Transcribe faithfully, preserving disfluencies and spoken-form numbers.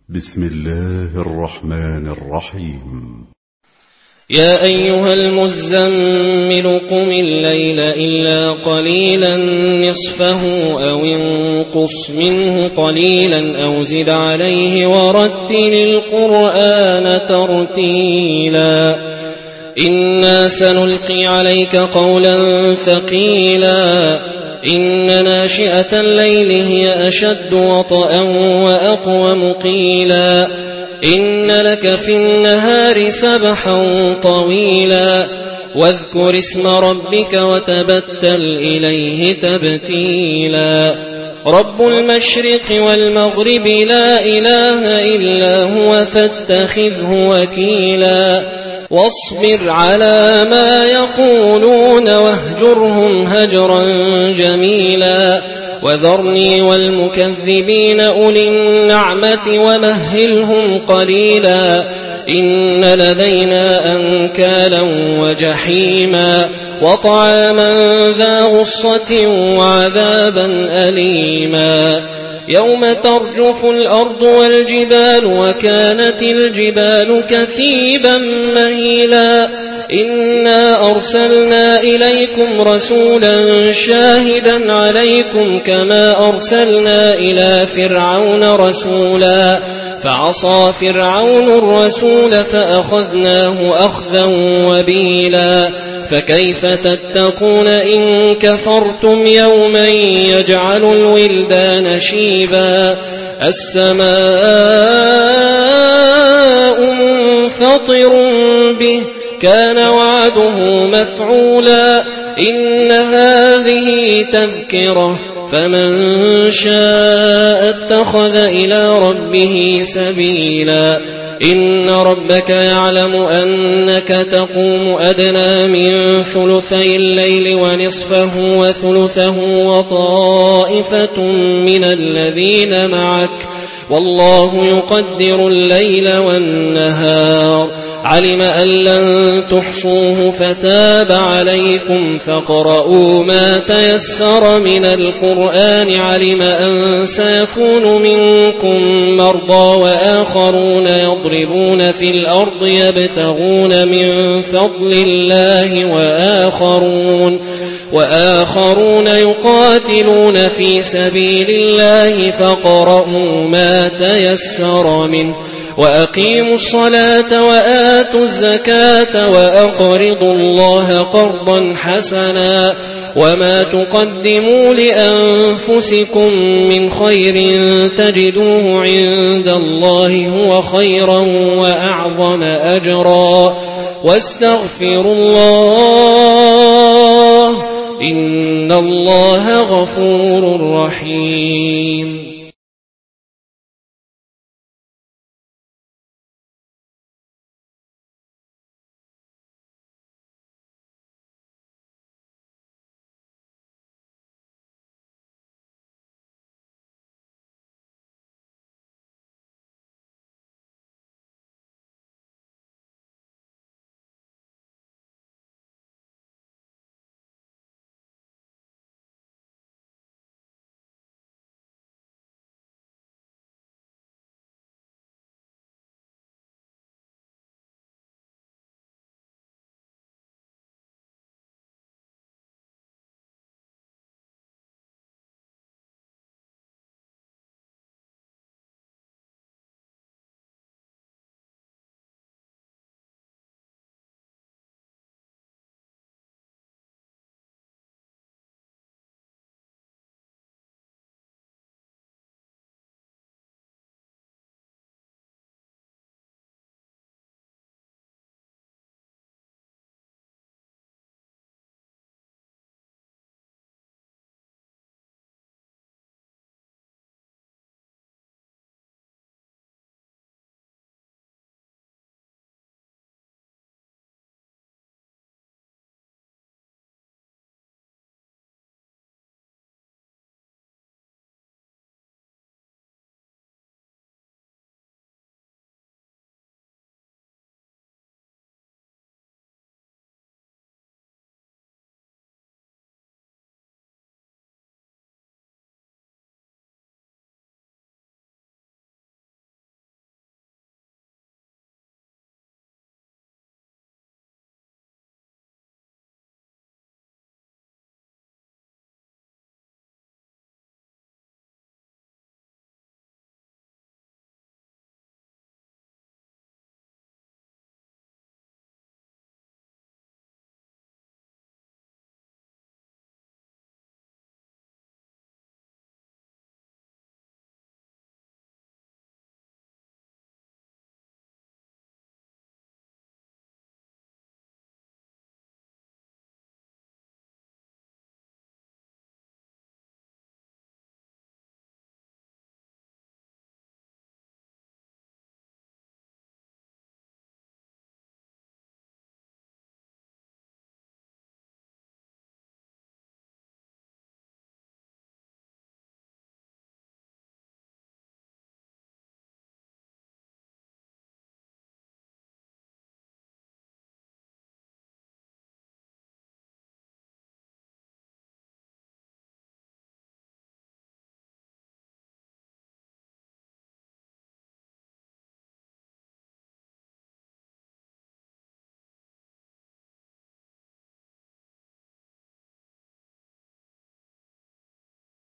بسم الله الرحمن الرحيم. يا أيها المزمل قم الليل إلا قليلا نصفه أو انقص منه قليلا أو زد عليه ورتل القرآن ترتيلا إنا سنلقي عليك قولا ثقيلا إن ناشئة الليل هي أشد وطئا وأقوم قيلا إن لك في النهار سبحا طويلا واذكر اسم ربك وتبتل إليه تبتيلا رب المشرق والمغرب لا إله إلا هو فاتخذه وكيلا واصبر على ما يقولون واهجرهم هجرا جميلا وذرني والمكذبين أولي النعمة ومهلهم قليلا إن لدينا أنكالا وجحيما وطعاما ذا غصة وعذابا أليما يوم ترجف الأرض والجبال وكانت الجبال كثيبا مهيلا إنا أرسلنا إليكم رسولا شاهدا عليكم كما أرسلنا إلى فرعون رسولا فعصى فرعون الرسول فأخذناه أخذا وبيلا فكيف تتقون إن كفرتم يوما يجعل الولدان شيبا السماء منفطر به كان وعده مفعولا إن هذه تذكرة فمن شاء اتخذ إلى ربه سبيلا إن ربك يعلم أنك تقوم أدنى من ثلثي الليل ونصفه وثلثه وطائفة من الذين معك والله يقدر الليل والنهار علم أن لن تحصوه فتاب عليكم فاقرؤوا ما تيسر من القرآن علم أن سيكون منكم مرضى وآخرون يضربون في الأرض يبتغون من فضل الله وآخرون وآخرون يقاتلون في سبيل الله فاقرؤوا ما تيسر منه وأقيموا الصلاة وآتوا الزكاة وأقرضوا الله قرضا حسنا وما تقدموا لأنفسكم من خير تجدوه عند الله هو خيرا وأعظم أجرا واستغفروا الله إن الله غفور رحيم.